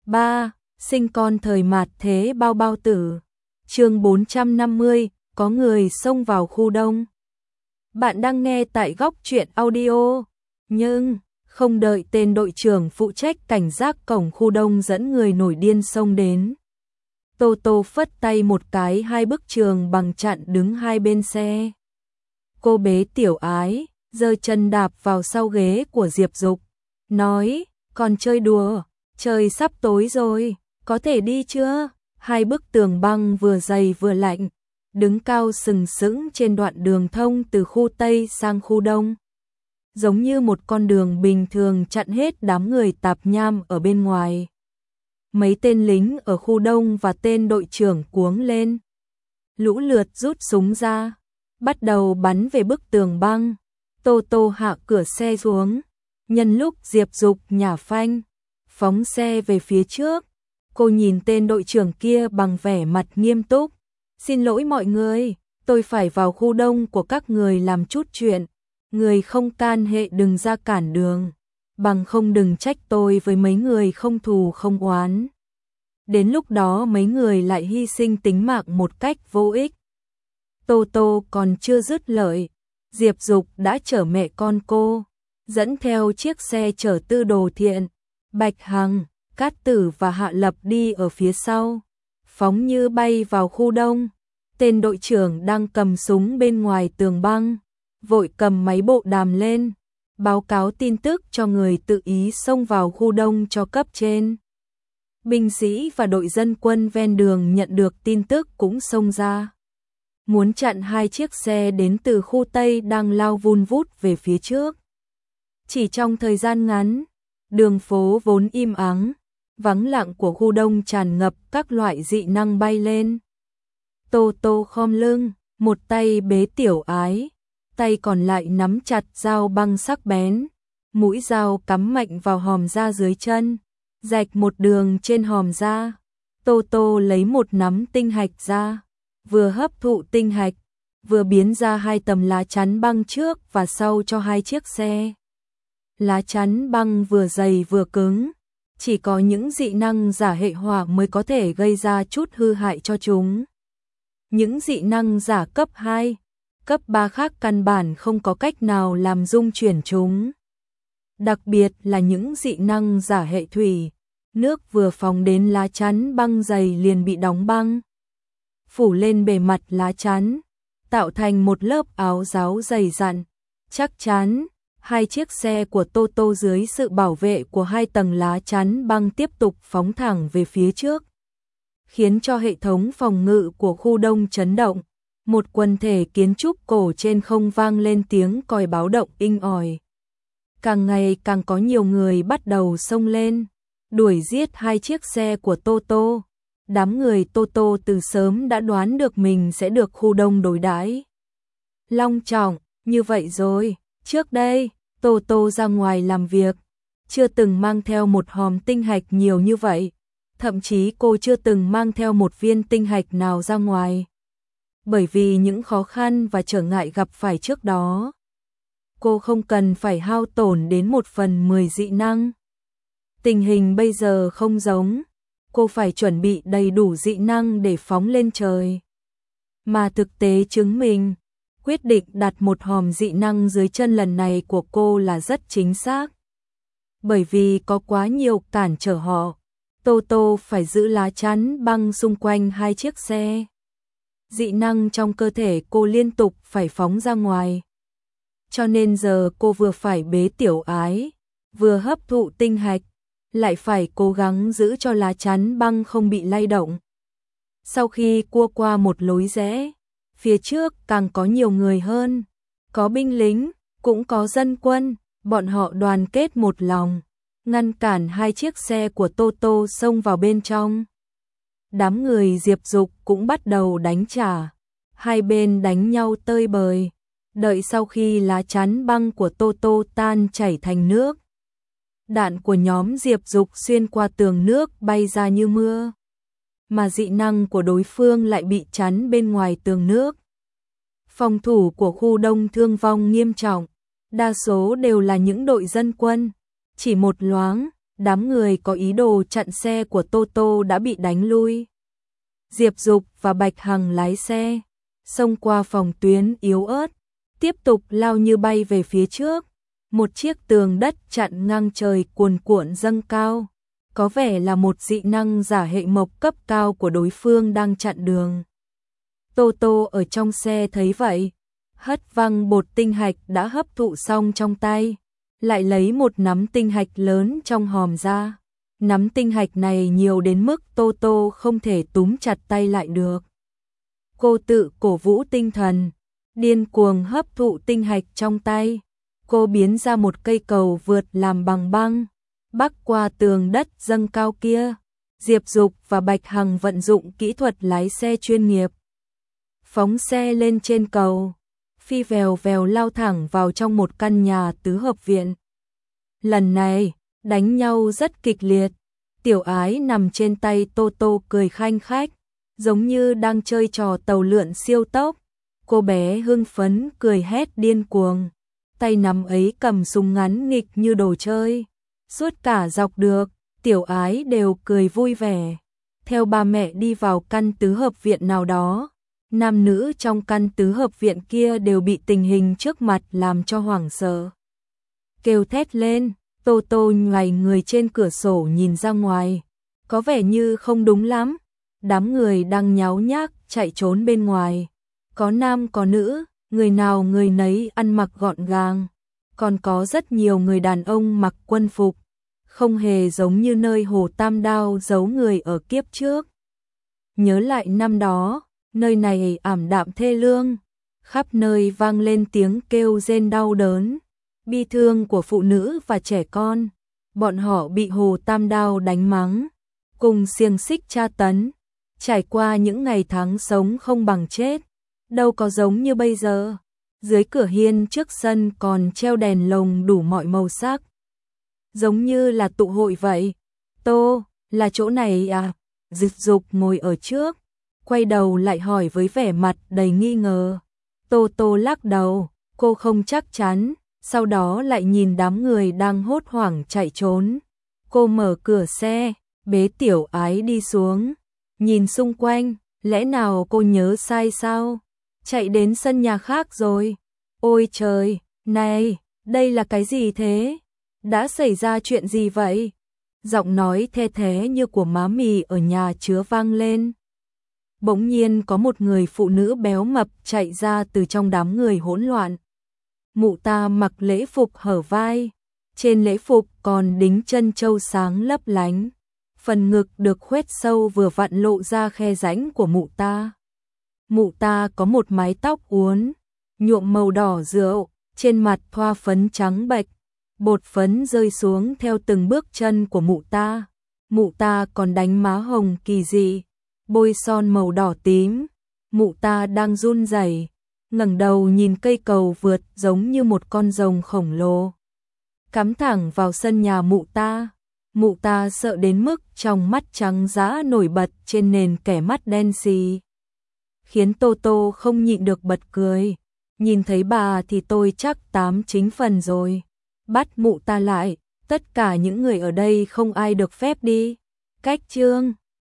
3. Sinh con thời mạt thế bao bao tử. Chương 450, có người xông vào khu đông. Bạn đang nghe tại Góc Truyện Audio, nhưng không đợi tên đội trưởng phụ trách cảnh giác cổng khu đông dẫn người nổi điên xông đến. Tô Tô phất tay một cái, hai bức tường bằng chặn đứng hai bên xe. Cô bế Tiểu Ái, giơ chân đạp vào sau ghế của Diệp Dục, nói, còn chơi đùa, trời sắp tối rồi, có thể đi chưa? Hai bức tường băng vừa dày vừa lạnh, đứng cao sừng sững trên đoạn đường thông từ khu Tây sang khu Đông. Giống như một con đường bình thường chặn hết đám người tạp nham ở bên ngoài. Mấy tên lính ở khu Đông và tên đội trưởng cuống lên. Lũ lượt rút súng ra, bắt đầu bắn về bức tường băng. Tô Tô hạ cửa xe xuống, nhân lúc Diệp Dục nhả phanh, phóng xe về phía trước. Cô nhìn tên đội trưởng kia bằng vẻ mặt nghiêm túc. Xin lỗi mọi người, tôi phải vào khu đông của các người làm chút chuyện. Người không can hệ đừng ra cản đường, bằng không đừng trách tôi với mấy người không thù không oán. Đến lúc đó mấy người lại hy sinh tính mạng một cách vô ích. Tô Tô còn chưa dứt lời, Diệp Dục đã chở mẹ con cô, dẫn theo chiếc xe chở Tư Đồ Thiện, Bạch Hằng, Cát Tử và Hạ Lập đi ở phía sau, phóng như bay vào khu đông. Tên đội trưởng đang cầm súng bên ngoài tường băng, vội cầm máy bộ đàm lên, báo cáo tin tức cho người tự ý xông vào khu đông cho cấp trên. Binh sĩ và đội dân quân ven đường nhận được tin tức cũng xông ra, muốn chặn hai chiếc xe đến từ khu Tây đang lao vun vút về phía trước. Chỉ trong thời gian ngắn, đường phố vốn im ắng, vắng lặng của khu đông tràn ngập các loại dị năng bay lên. Tô Tô khom lưng, một tay bế Tiểu Ái, tay còn lại nắm chặt dao băng sắc bén, mũi dao cắm mạnh vào hòm da dưới chân, rạch một đường trên hòm da. Tô Tô lấy một nắm tinh hạch ra, vừa hấp thụ tinh hạch, vừa biến ra hai tấm lá chắn băng trước và sau cho hai chiếc xe. Lá chắn băng vừa dày vừa cứng, chỉ có những dị năng giả hệ hỏa mới có thể gây ra chút hư hại cho chúng. Những dị năng giả cấp 2, cấp 3 khác căn bản không có cách nào làm rung chuyển chúng. Đặc biệt là những dị năng giả hệ thủy, nước vừa phóng đến lá chắn băng dày liền bị đóng băng, phủ lên bề mặt lá chắn, tạo thành một lớp áo giáo dày dặn, chắc chắn. Hai chiếc xe của Tô Tô dưới sự bảo vệ của hai tầng lá chắn băng tiếp tục phóng thẳng về phía trước, khiến cho hệ thống phòng ngự của khu đông chấn động. Một quần thể kiến trúc cổ trên không vang lên tiếng còi báo động inh ỏi. Càng ngày càng có nhiều người bắt đầu xông lên, đuổi giết hai chiếc xe của Tô Tô. Đám người Tô Tô từ sớm đã đoán được mình sẽ được khu đông đối đãi long trọng như vậy rồi. Trước đây, Tô Tô ra ngoài làm việc, chưa từng mang theo một hòm tinh hạch nhiều như vậy, thậm chí cô chưa từng mang theo một viên tinh hạch nào ra ngoài. Bởi vì những khó khăn và trở ngại gặp phải trước đó, cô không cần phải hao tổn đến 1/10 dị năng. Tình hình bây giờ không giống, cô phải chuẩn bị đầy đủ dị năng để phóng lên trời. Mà thực tế chứng minh, quyết định đặt một hòm dị năng dưới chân lần này của cô là rất chính xác. Bởi vì có quá nhiều cản trở họ, Tô Tô phải giữ lá chắn băng xung quanh hai chiếc xe. Dị năng trong cơ thể cô liên tục phải phóng ra ngoài. Cho nên giờ cô vừa phải bế Tiểu Ái, vừa hấp thụ tinh hạch, lại phải cố gắng giữ cho lá chắn băng không bị lay động. Sau khi cua qua một lối rẽ, phía trước càng có nhiều người hơn, có binh lính, cũng có dân quân, bọn họ đoàn kết một lòng, ngăn cản hai chiếc xe của Tô Tô xông vào bên trong. Đám người Diệp Dục cũng bắt đầu đánh trả, hai bên đánh nhau tơi bời, đợi sau khi lá chắn băng của Tô Tô tan chảy thành nước. Đạn của nhóm Diệp Dục xuyên qua tường nước bay ra như mưa, mà dị năng của đối phương lại bị chắn bên ngoài tường nước. Phòng thủ của khu đông thương vong nghiêm trọng, đa số đều là những đội dân quân. Chỉ một loáng, đám người có ý đồ chặn xe của Toto đã bị đánh lui. Diệp Dục và Bạch Hằng lái xe, xông qua phòng tuyến yếu ớt, tiếp tục lao như bay về phía trước. Một chiếc tường đất chặn ngang trời cuồn cuộn dâng cao, có vẻ là một dị năng giả hệ mộc cấp cao của đối phương đang chặn đường. Toto ở trong xe thấy vậy, hất văng bột tinh hạch đã hấp thụ xong trong tay, lại lấy một nắm tinh hạch lớn trong hòm ra. Nắm tinh hạch này nhiều đến mức Toto không thể túm chặt tay lại được. Cô tự cổ vũ tinh thần, điên cuồng hấp thụ tinh hạch trong tay. Cô biến ra một cây cầu vượt làm bằng băng, bắc qua tường đất dâng cao kia. Diệp Dục và Bạch Hằng vận dụng kỹ thuật lái xe chuyên nghiệp, phóng xe lên trên cầu, phi vèo vèo lao thẳng vào trong một căn nhà tứ hợp viện. Lần này, đánh nhau rất kịch liệt. Tiểu Ái nằm trên tay Toto cười khanh khách, giống như đang chơi trò tàu lượn siêu tốc. Cô bé hưng phấn cười hét điên cuồng, tay nắm ấy cầm súng ngắn nghịch như đồ chơi. Suốt cả dọc được, Tiểu Ái đều cười vui vẻ. Theo ba mẹ đi vào căn tứ hợp viện nào đó, nam nữ trong căn tứ hợp viện kia đều bị tình hình trước mặt làm cho hoảng sợ. Kêu thét lên, Toto nhoài người trên cửa sổ nhìn ra ngoài, có vẻ như không đúng lắm. Đám người đang nháo nhác chạy trốn bên ngoài, có nam có nữ, người nào người nấy ăn mặc gọn gàng, còn có rất nhiều người đàn ông mặc quân phục, không hề giống như nơi Hồ Tam Đao giấu người ở kiếp trước. Nhớ lại năm đó, nơi này ảm đạm thê lương, khắp nơi vang lên tiếng kêu rên đau đớn, bi thương của phụ nữ và trẻ con. Bọn họ bị Hồ Tam Đao đánh mắng, cùng xiềng xích tra tấn, trải qua những ngày tháng sống không bằng chết, đâu có giống như bây giờ. Dưới cửa hiên trước sân còn treo đèn lồng đủ mọi màu sắc, giống như là tụ hội vậy. Tô, là chỗ này à? Diệp Dục ngồi ở trước, quay đầu lại hỏi với vẻ mặt đầy nghi ngờ. Tô lắc đầu, cô không chắc chắn, sau đó lại nhìn đám người đang hốt hoảng chạy trốn. Cô mở cửa xe, bế Tiểu Ái đi xuống, nhìn xung quanh, lẽ nào cô nhớ sai sao? Chạy đến sân nhà khác rồi. Ôi trời, này, đây là cái gì thế? Đã xảy ra chuyện gì vậy? Giọng nói the thế như của má mì ở nhà chứa vang lên. Bỗng nhiên có một người phụ nữ béo mập chạy ra từ trong đám người hỗn loạn. Mụ ta mặc lễ phục hở vai, trên lễ phục còn đính chân châu sáng lấp lánh. Phần ngực được khoét sâu vừa vặn lộ ra khe rãnh của mụ ta. Mụ ta có một mái tóc uốn, nhuộm màu đỏ rượu, trên mặt thoa phấn trắng bệch, bột phấn rơi xuống theo từng bước chân của mụ ta. Mụ ta còn đánh má hồng kỳ dị, bôi son màu đỏ tím. Mụ ta đang run rẩy, ngẩng đầu nhìn cây cầu vượt giống như một con rồng khổng lồ, cắm thẳng vào sân nhà mụ ta. Mụ ta sợ đến mức trong mắt trắng dã nổi bật trên nền kẻ mắt đen xì, khiến Toto không nhịn được bật cười. Nhìn thấy bà thì tôi chắc 89 phần rồi. Bắt mụ ta lại, tất cả những người ở đây không ai được phép đi. Cách chương